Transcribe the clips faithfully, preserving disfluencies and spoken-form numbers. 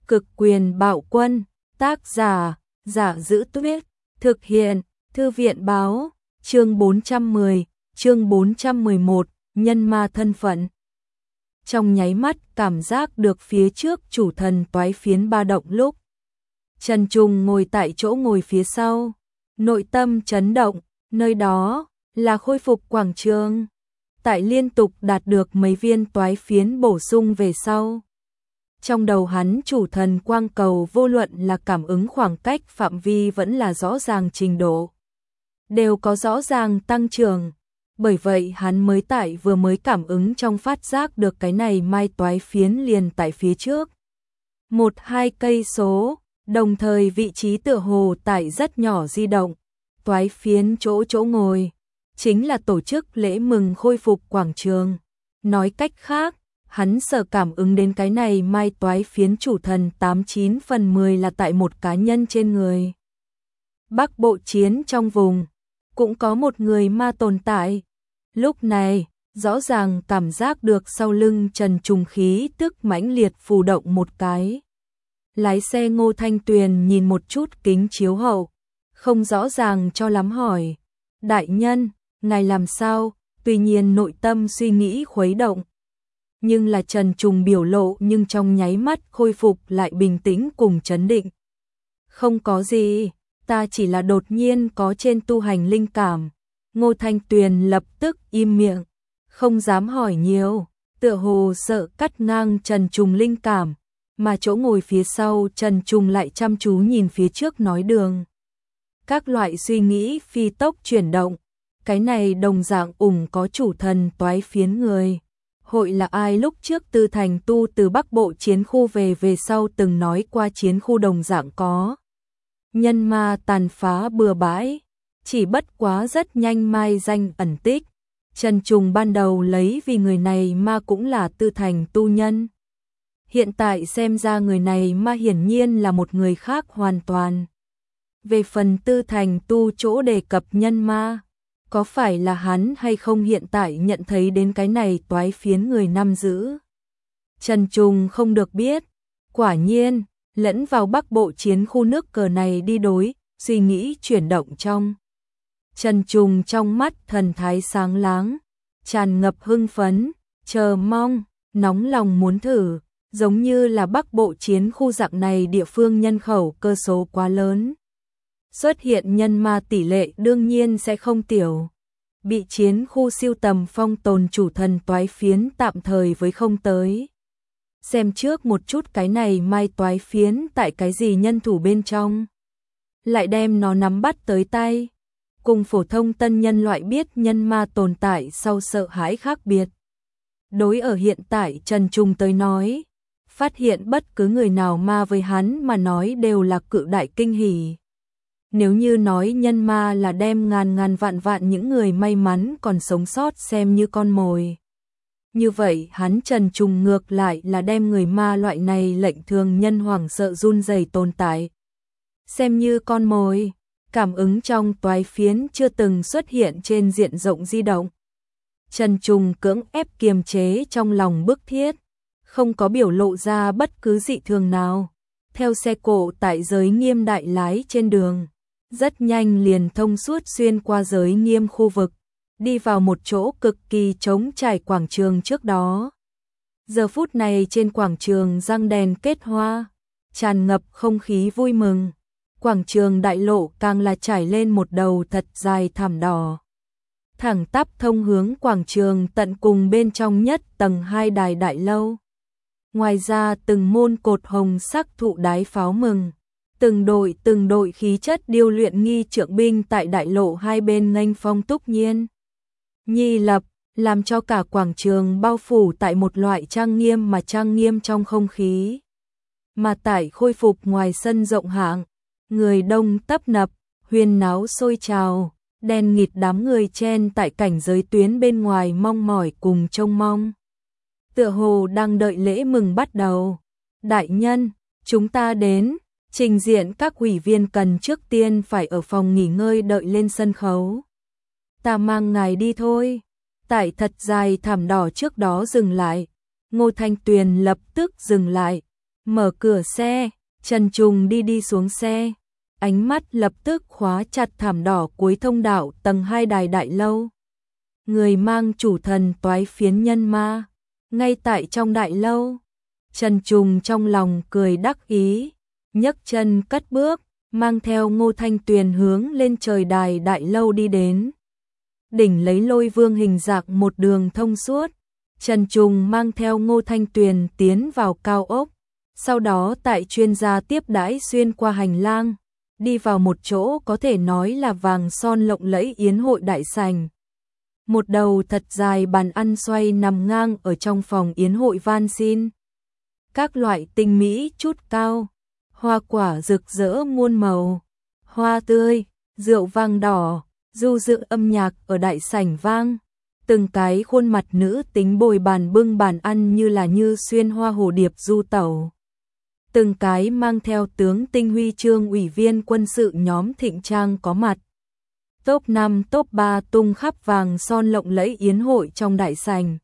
Cực quyền bạo quân, tác giả, Giả Giữ Tuyết, thực hiện, Thư viện báo, chương bốn trăm mười, chương bốn trăm mười một, nhân ma thân phận. Trong nháy mắt cảm giác được phía trước chủ thần toái phiến ba động lúc. Trần Trùng ngồi tại chỗ ngồi phía sau, nội tâm chấn động, nơi đó là khôi phục quảng trường. Tại liên tục đạt được mấy viên toái phiến bổ sung về sau. Trong đầu hắn chủ thần quang cầu vô luận là cảm ứng khoảng cách phạm vi vẫn là rõ ràng trình độ. Đều có rõ ràng tăng trưởng. Bởi vậy hắn mới tại vừa mới cảm ứng trong phát giác được cái này mai toái phiến liền tại phía trước. Một hai cây số, đồng thời vị trí tựa hồ tại rất nhỏ di động. Toái phiến chỗ chỗ ngồi, chính là tổ chức lễ mừng khôi phục quảng trường. Nói cách khác, hắn sở cảm ứng đến cái này mai toái phiến chủ thần tám chín phần mười là tại một cá nhân trên người. Bắc bộ chiến trong vùng, cũng có một người ma tồn tại. Lúc này, rõ ràng cảm giác được sau lưng Trần Trùng khí tức mãnh liệt phù động một cái. Lái xe Ngô Thanh Tuyền nhìn một chút kính chiếu hậu, không rõ ràng cho lắm hỏi. Đại nhân, ngài làm sao? Tuy nhiên nội tâm suy nghĩ khuấy động. Nhưng là Trần Trùng biểu lộ nhưng trong nháy mắt khôi phục lại bình tĩnh cùng chấn định. Không có gì, ta chỉ là đột nhiên có trên tu hành linh cảm. Ngô Thanh Tuyền lập tức im miệng, không dám hỏi nhiều, tựa hồ sợ cắt ngang Trần Trùng linh cảm, mà chỗ ngồi phía sau Trần Trùng lại chăm chú nhìn phía trước nói đường. Các loại suy nghĩ phi tốc chuyển động, cái này đồng dạng ủng có chủ thần toái phiến người. Hội là ai lúc trước Tư Thành tu từ Bắc Bộ chiến khu về về sau từng nói qua chiến khu đồng dạng có. Nhân ma tàn phá bừa bãi, chỉ bất quá rất nhanh mai danh ẩn tích. Trần Trùng ban đầu lấy vì người này ma cũng là Tư Thành tu nhân. Hiện tại xem ra người này ma hiển nhiên là một người khác hoàn toàn. Về phần Tư Thành tu chỗ đề cập nhân ma, có phải là hắn hay không hiện tại nhận thấy đến cái này toái phiến người nắm giữ? Trần Trùng không được biết. Quả nhiên, lẫn vào Bắc Bộ chiến khu nước cờ này đi đối, suy nghĩ chuyển động trong. Trần Trùng trong mắt thần thái sáng láng, tràn ngập hưng phấn, chờ mong, nóng lòng muốn thử, giống như là Bắc Bộ chiến khu dạng này địa phương nhân khẩu cơ số quá lớn. Xuất hiện nhân ma tỷ lệ đương nhiên sẽ không tiểu. Bị chiến khu siêu tầm phong tồn chủ thần toái phiến tạm thời với không tới. Xem trước một chút cái này mai toái phiến tại cái gì nhân thủ bên trong. Lại đem nó nắm bắt tới tay. Cùng phổ thông tân nhân loại biết nhân ma tồn tại sau sợ hãi khác biệt. Đối ở hiện tại Trần Trùng tới nói, phát hiện bất cứ người nào ma với hắn mà nói đều là cự đại kinh hỉ. Nếu như nói nhân ma là đem ngàn ngàn vạn vạn những người may mắn còn sống sót xem như con mồi. Như vậy hắn Trần Trùng ngược lại là đem người ma loại này lệnh thường nhân hoảng sợ run rẩy tồn tại. Xem như con mồi, cảm ứng trong toái phiến chưa từng xuất hiện trên diện rộng di động. Trần Trùng cưỡng ép kiềm chế trong lòng bức thiết, không có biểu lộ ra bất cứ dị thường nào. Theo xe cộ tại giới nghiêm đại lái trên đường. Rất nhanh liền thông suốt xuyên qua giới nghiêm khu vực, đi vào một chỗ cực kỳ trống trải quảng trường trước đó. Giờ phút này trên quảng trường răng đèn kết hoa, tràn ngập không khí vui mừng. Quảng trường đại lộ càng là trải lên một đầu thật dài thảm đỏ. Thẳng tắp thông hướng quảng trường tận cùng bên trong nhất tầng hai đài đại lâu. Ngoài ra từng môn cột hồng sắc thụ đái pháo mừng. Từng đội từng đội khí chất điêu luyện nghi trượng binh tại đại lộ hai bên nghênh phong túc nhiên. Nhi lập, làm cho cả quảng trường bao phủ tại một loại trang nghiêm mà trang nghiêm trong không khí. Mà tại khôi phục ngoài sân rộng hạng, người đông tấp nập, huyên náo sôi trào, đen nghịt đám người chen tại cảnh giới tuyến bên ngoài mong mỏi cùng trông mong. Tựa hồ đang đợi lễ mừng bắt đầu. Đại nhân, chúng ta đến. Trình diện các ủy viên cần trước tiên phải ở phòng nghỉ ngơi đợi lên sân khấu. Ta mang ngài đi thôi. Tại thật dài thảm đỏ trước đó dừng lại. Ngô Thanh Tuyền lập tức dừng lại. Mở cửa xe, Trần Trùng đi đi xuống xe. Ánh mắt lập tức khóa chặt thảm đỏ cuối thông đạo tầng hai đài đại lâu. Người mang chủ thần toái phiến nhân ma. Ngay tại trong đại lâu, Trần Trùng trong lòng cười đắc ý, nhấc chân cất bước, mang theo Ngô Thanh Tuyền hướng lên trời đài đại lâu đi đến. Đỉnh lấy Lôi Vương hình dạng một đường thông suốt, Trần Trùng mang theo Ngô Thanh Tuyền tiến vào cao ốc, sau đó tại chuyên gia tiếp đãi xuyên qua hành lang, đi vào một chỗ có thể nói là vàng son lộng lẫy yến hội đại sảnh. Một đầu thật dài bàn ăn xoay nằm ngang ở trong phòng yến hội van xin. Các loại tinh mỹ chút cao, hoa quả rực rỡ muôn màu, hoa tươi, rượu vang đỏ, du dương âm nhạc ở đại sảnh vang. Từng cái khuôn mặt nữ tính bồi bàn bưng bàn ăn như là như xuyên hoa hồ điệp du tẩu. Từng cái mang theo tướng tinh huy chương ủy viên quân sự nhóm thịnh trang có mặt. Top năm top ba tung khắp vàng son lộng lẫy yến hội trong đại sảnh.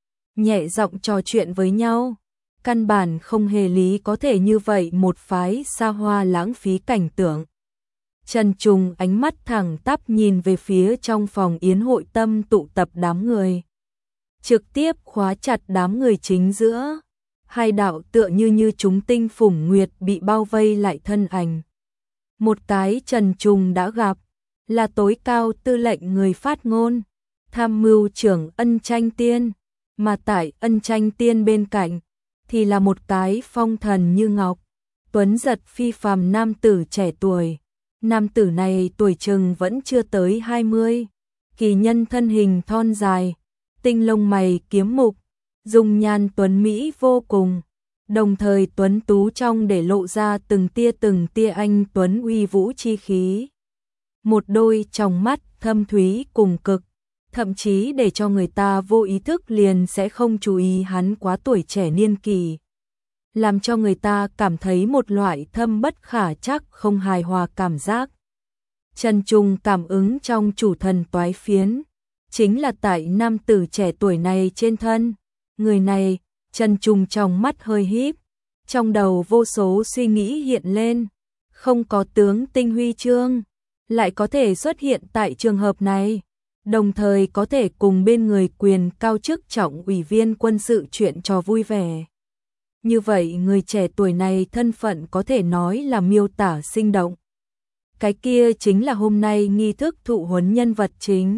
Nhẹ giọng trò chuyện với nhau, căn bản không hề lý có thể như vậy một phái xa hoa lãng phí cảnh tượng. Trần Trùng ánh mắt thẳng tắp nhìn về phía trong phòng yến hội tâm tụ tập đám người. Trực tiếp khóa chặt đám người chính giữa. Hai đạo tựa như như chúng tinh phủng nguyệt bị bao vây lại thân ảnh. Một cái Trần Trùng đã gặp, là tối cao tư lệnh người phát ngôn, tham mưu trưởng Ân Tranh Tiên, mà tại Ân Tranh Tiên bên cạnh, thì là một cái phong thần như ngọc, tuấn giật phi phàm nam tử trẻ tuổi. Nam tử này tuổi chừng vẫn chưa tới hai mươi, kỳ nhân thân hình thon dài, tinh lông mày kiếm mục, dung nhan tuấn mỹ vô cùng, đồng thời tuấn tú trong để lộ ra từng tia từng tia anh tuấn uy vũ chi khí. Một đôi tròng mắt thâm thúy cùng cực, thậm chí để cho người ta vô ý thức liền sẽ không chú ý hắn quá tuổi trẻ niên kỳ, làm cho người ta cảm thấy một loại thâm bất khả trắc không hài hòa cảm giác. Trần Trùng cảm ứng trong chủ thần toái phiến, chính là tại nam tử trẻ tuổi này trên thân. Người này, Trần Trùng trong mắt hơi híp, trong đầu vô số suy nghĩ hiện lên, không có tướng tinh huy chương, lại có thể xuất hiện tại trường hợp này, đồng thời có thể cùng bên người quyền cao chức trọng ủy viên quân sự chuyện trò vui vẻ. Như vậy người trẻ tuổi này thân phận có thể nói là miêu tả sinh động. Cái kia chính là hôm nay nghi thức thụ huấn nhân vật chính.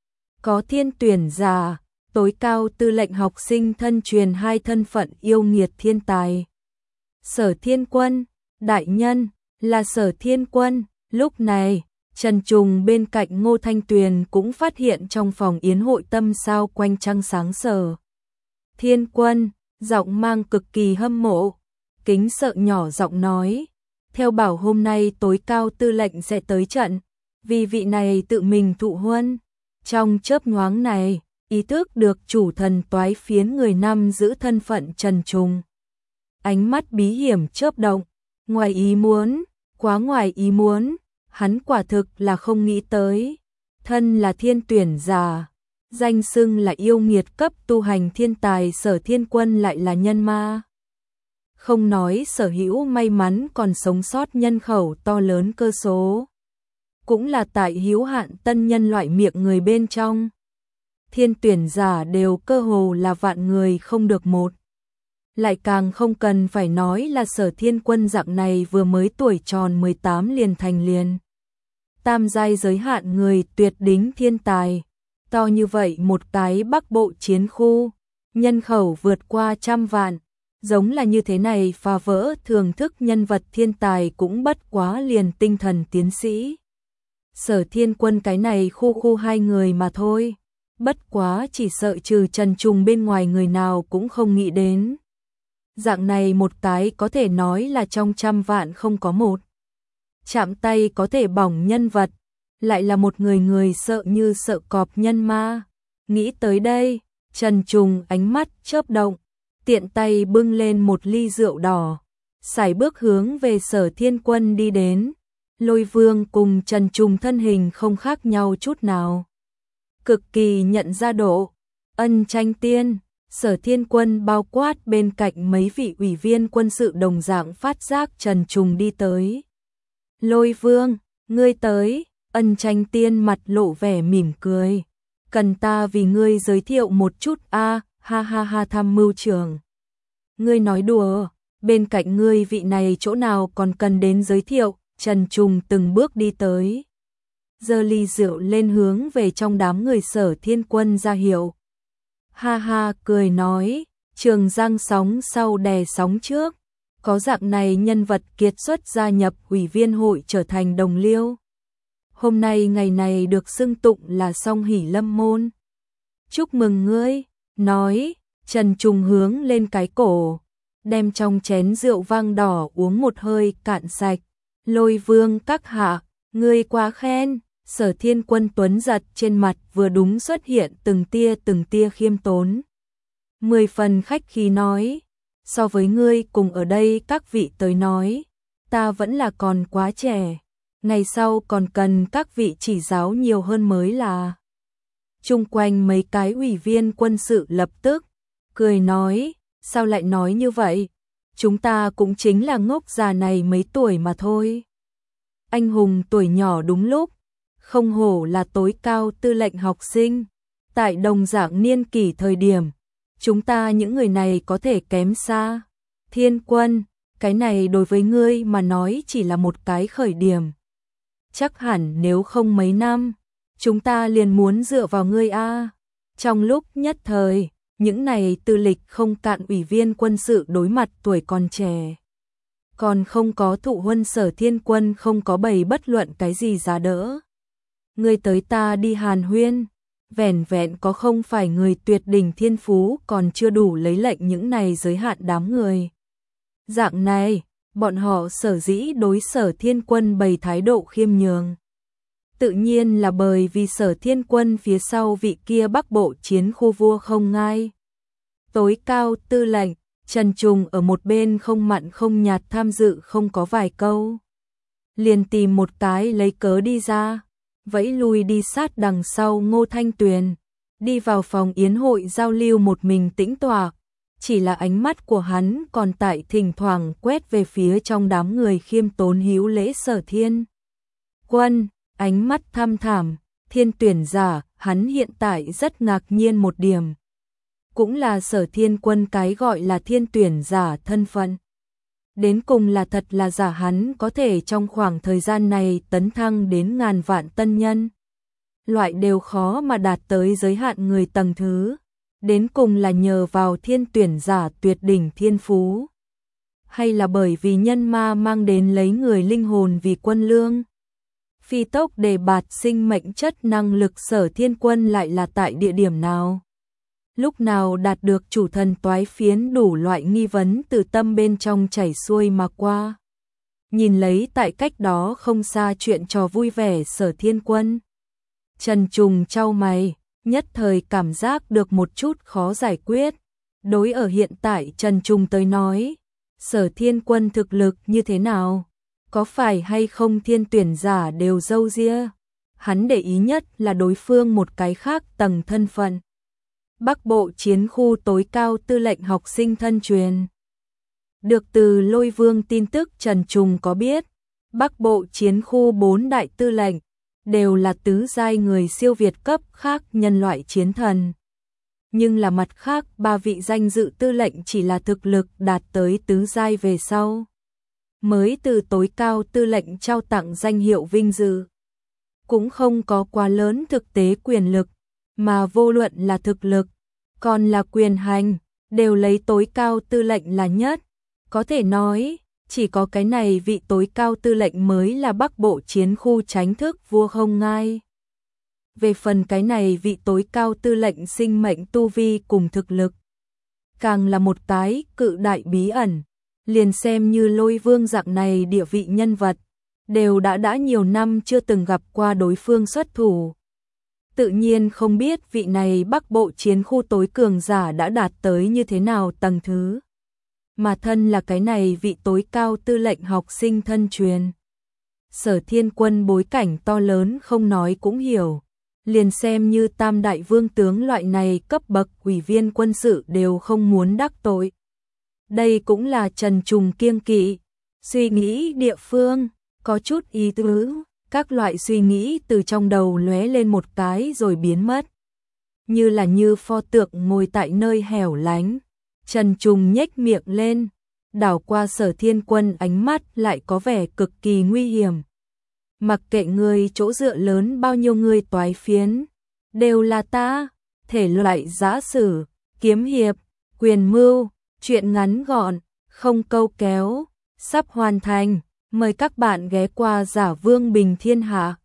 Có thiên tuyển giả, tối cao tư lệnh học sinh thân truyền hai thân phận yêu nghiệt thiên tài. Sở Thiên Quân, đại nhân, là Sở Thiên Quân. Lúc này, Trần Trùng bên cạnh Ngô Thanh Tuyền cũng phát hiện trong phòng yến hội tâm sao quanh trăng sáng Sở Thiên Quân, giọng mang cực kỳ hâm mộ, kính sợ nhỏ giọng nói, theo bảo hôm nay tối cao tư lệnh sẽ tới trận, vì vị này tự mình thụ huân. Trong chớp nhoáng này, ý thức được chủ thần toái phiến người năm giữ thân phận Trần Trùng. Ánh mắt bí hiểm chớp động, ngoài ý muốn, quá ngoài ý muốn, hắn quả thực là không nghĩ tới. Thân là thiên tuyển giả, danh xưng là yêu nghiệt cấp tu hành thiên tài Sở Thiên Quân lại là nhân ma. Không nói sở hữu may mắn còn sống sót nhân khẩu to lớn cơ số, cũng là tại hữu hạn tân nhân loại miệng người bên trong. Thiên tuyển giả đều cơ hồ là vạn người không được một. Lại càng không cần phải nói là Sở Thiên Quân dạng này vừa mới tuổi tròn mười tám liền thành liền tam giai giới hạn người tuyệt đỉnh thiên tài. To như vậy một cái Bắc Bộ chiến khu, nhân khẩu vượt qua trăm vạn, giống là như thế này phá vỡ thường thức nhân vật thiên tài cũng bất quá liền tinh thần tiến sĩ. Sở Thiên Quân cái này khu khu hai người mà thôi, bất quá chỉ sợ trừ Trần Trùng bên ngoài người nào cũng không nghĩ đến. Dạng này một cái có thể nói là trong trăm vạn không có một. Chạm tay có thể bỏng nhân vật, lại là một người người sợ như sợ cọp nhân ma. Nghĩ tới đây, Trần Trùng ánh mắt chớp động, tiện tay bưng lên một ly rượu đỏ, sải bước hướng về Sở Thiên Quân đi đến. Lôi Vương cùng Trần Trùng thân hình không khác nhau chút nào, cực kỳ nhận ra độ. Ân Tranh Tiên, Sở Thiên Quân bao quát bên cạnh mấy vị ủy viên quân sự đồng dạng phát giác Trần Trùng đi tới. Lôi Vương, ngươi tới, Ân Tranh Tiên mặt lộ vẻ mỉm cười. Cần ta vì ngươi giới thiệu một chút a à, ha ha ha tham mưu trưởng. Ngươi nói đùa, bên cạnh ngươi vị này chỗ nào còn cần đến giới thiệu, Trần Trùng từng bước đi tới. Giơ ly rượu lên hướng về trong đám người Sở Thiên Quân ra hiệu. Ha ha cười nói, trường giang sóng sau đè sóng trước, có dạng này nhân vật kiệt xuất gia nhập ủy viên hội trở thành đồng liêu. Hôm nay ngày này được xưng tụng là song hỷ lâm môn. Chúc mừng ngươi, nói, Trần Trùng hướng lên cái cổ, đem trong chén rượu vang đỏ uống một hơi cạn sạch. Lôi Vương các hạ, ngươi quá khen. Sở Thiên Quân tuấn giật trên mặt vừa đúng xuất hiện từng tia từng tia khiêm tốn. Mười phần khách khí nói, so với ngươi cùng ở đây các vị tới nói, ta vẫn là còn quá trẻ, ngày sau còn cần các vị chỉ giáo nhiều hơn mới là. Chung quanh mấy cái ủy viên quân sự lập tức cười nói, sao lại nói như vậy, chúng ta cũng chính là ngốc già này mấy tuổi mà thôi. Anh hùng tuổi nhỏ đúng lúc, không hổ là tối cao tư lệnh học sinh, tại đồng dạng niên kỷ thời điểm, chúng ta những người này có thể kém xa. Thiên Quân, cái này đối với ngươi mà nói chỉ là một cái khởi điểm. Chắc hẳn nếu không mấy năm, chúng ta liền muốn dựa vào ngươi a. Trong lúc nhất thời, những này tư lịch không cạn ủy viên quân sự đối mặt tuổi còn trẻ. Còn không có thụ huân Sở Thiên Quân không có bày bất luận cái gì giá đỡ. Ngươi tới ta đi hàn huyên, vẻn vẹn có không phải người tuyệt đỉnh thiên phú còn chưa đủ lấy lệnh những này giới hạn đám người. Dạng này, bọn họ sở dĩ đối Sở Thiên Quân bày thái độ khiêm nhường. Tự nhiên là bởi vì Sở Thiên Quân phía sau vị kia Bắc Bộ chiến khu vua không ngai. Tối cao tư lệnh, Trần Trùng ở một bên không mặn không nhạt tham dự không có vài câu. Liền tìm một cái lấy cớ đi ra. Vẫy lui đi sát đằng sau Ngô Thanh Tuyền, đi vào phòng yến hội giao lưu một mình tĩnh tọa, chỉ là ánh mắt của hắn còn tại thỉnh thoảng quét về phía trong đám người khiêm tốn hữu lễ Sở Thiên Quân, ánh mắt thăm thẳm, thiên tuyển giả, hắn hiện tại rất ngạc nhiên một điểm. Cũng là Sở Thiên Quân cái gọi là thiên tuyển giả thân phận. Đến cùng là thật là giả hắn có thể trong khoảng thời gian này tấn thăng đến ngàn vạn tân nhân. Loại đều khó mà đạt tới giới hạn người tầng thứ. Đến cùng là nhờ vào thiên tuyển giả tuyệt đỉnh thiên phú. Hay là bởi vì nhân ma mang đến lấy người linh hồn vì quân lương. Phi tốc đề bạt sinh mệnh chất năng lực Sở Thiên Quân lại là tại địa điểm nào? Lúc nào đạt được chủ thần toái phiến đủ loại nghi vấn từ tâm bên trong chảy xuôi mà qua. Nhìn lấy tại cách đó không xa chuyện trò vui vẻ Sở Thiên Quân. Trần Trùng chau mày, nhất thời cảm giác được một chút khó giải quyết. Đối ở hiện tại Trần Trùng tới nói, Sở Thiên Quân thực lực như thế nào? Có phải hay không thiên tuyển giả đều dâu ria? Hắn để ý nhất là đối phương một cái khác tầng thân phận. Bắc Bộ chiến khu tối cao tư lệnh học sinh thân truyền. Được từ Lôi Vương tin tức Trần Trùng có biết, Bắc Bộ chiến khu bốn đại tư lệnh đều là tứ giai người siêu việt cấp khác nhân loại chiến thần. Nhưng là mặt khác ba vị danh dự tư lệnh chỉ là thực lực đạt tới tứ giai về sau. Mới từ tối cao tư lệnh trao tặng danh hiệu vinh dự. Cũng không có quá lớn thực tế quyền lực, mà vô luận là thực lực, còn là quyền hành, đều lấy tối cao tư lệnh là nhất. Có thể nói, chỉ có cái này vị tối cao tư lệnh mới là Bắc Bộ chiến khu tránh thức vua không ngai. Về phần cái này vị tối cao tư lệnh sinh mệnh tu vi cùng thực lực, càng là một cái cự đại bí ẩn. Liền xem như Lôi Vương dạng này địa vị nhân vật, đều đã đã nhiều năm chưa từng gặp qua đối phương xuất thủ. Tự nhiên không biết vị này Bắc Bộ chiến khu tối cường giả đã đạt tới như thế nào tầng thứ. Mà thân là cái này vị tối cao tư lệnh học sinh thân truyền. Sở Thiên Quân bối cảnh to lớn không nói cũng hiểu. liền xem như tam đại vương tướng loại này cấp bậc ủy viên quân sự đều không muốn đắc tội. Đây cũng là Trần Trùng kiêng kỵ, suy nghĩ địa phương, có chút ý tứ, các loại suy nghĩ từ trong đầu lóe lên một cái rồi biến mất. Như là như pho tượng ngồi tại nơi hẻo lánh, Trần Trùng nhếch miệng lên, đảo qua Sở Thiên Quân ánh mắt lại có vẻ cực kỳ nguy hiểm. Mặc kệ người chỗ dựa lớn bao nhiêu người toái phiến, đều là ta, thể loại giã sử, kiếm hiệp, quyền mưu, chuyện ngắn gọn, không câu kéo, sắp hoàn thành, mời các bạn ghé qua Giả Vương Bình Thiên Hạ.